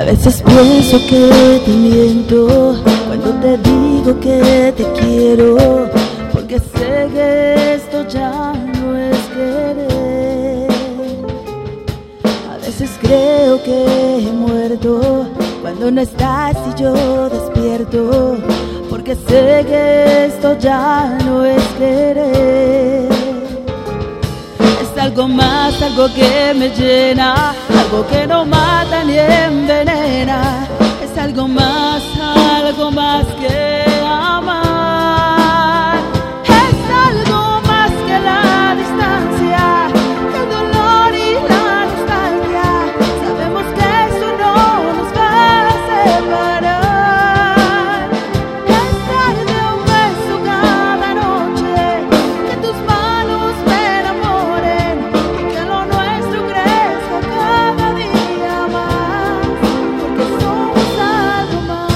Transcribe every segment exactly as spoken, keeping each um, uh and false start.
veces pienso que te miento cuando te digo que te quiero, porque sé que esto ya no es querer. A veces creo que he muerto cuando no estás y yo despierto, porque sé que esto ya no es querer. Es algo más, algo que me llena, algo que no mata ni envenena. Es algo más, algo más que amar. Es algo más que la distancia, que el dolor y la nostalgia. Sabemos que eso no nos va a separar. Es darte un beso cada noche, que tus manos me enamoren y que lo nuestro crezca cada día más, porque somos algo más.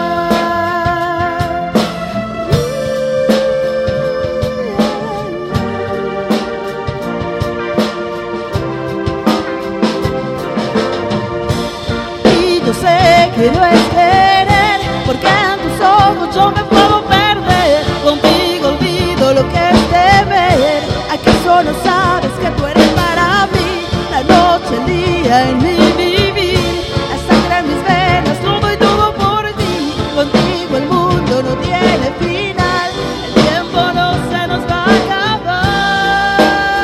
Y yo sé que no es querer, porque en tus ojos yo me puedo perder. Contigo olvido lo que es deber. ¿Acaso no sabes que tú eres para mí la noche, el día en mi vivir? La sangre en mis venas, todo y todo por ti. Contigo el mundo no tiene final, el tiempo no se nos va a acabar.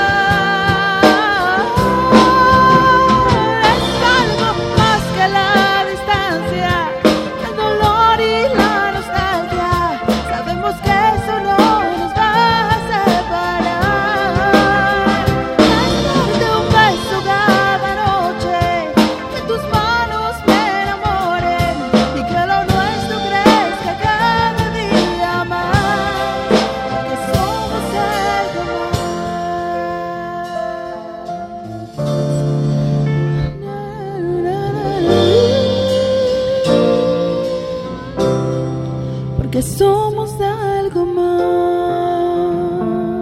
Es algo más que la distancia, que el dolor y la nostalgia. Sabemos que eso no nos va a separar. Es darte un beso cada noche, que tus manos me enamoren y que lo nuestro crezca cada día más, porque somos algo más. Porque somos algo más.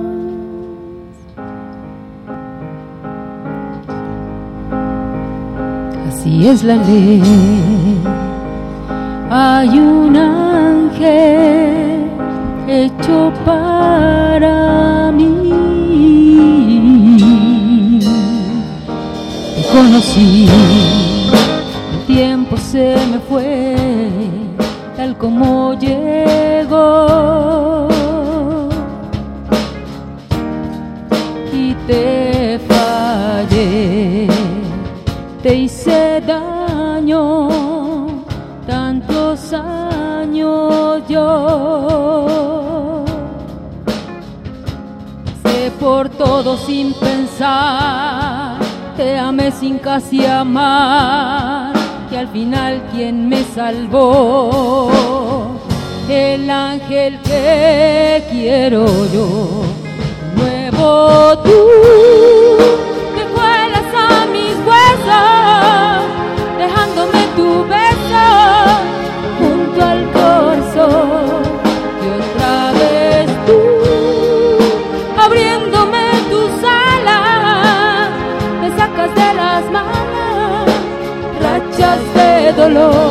Así es la ley. Hay un ángel hecho para mí. Te conocí, el tiempo se me fue, tal como llegó, y te fallé, te hice daño, tantos años yo. Sé por todo sin pensar, te amé sin casi amar, y al final quien me salvó, el ángel que quiero yo, nuevo tú, que vuelas a mis huesos, dejándome tu beso junto al corazón, y otra vez tú, abriéndome tus alas, me sacas de las manos rachas de dolor.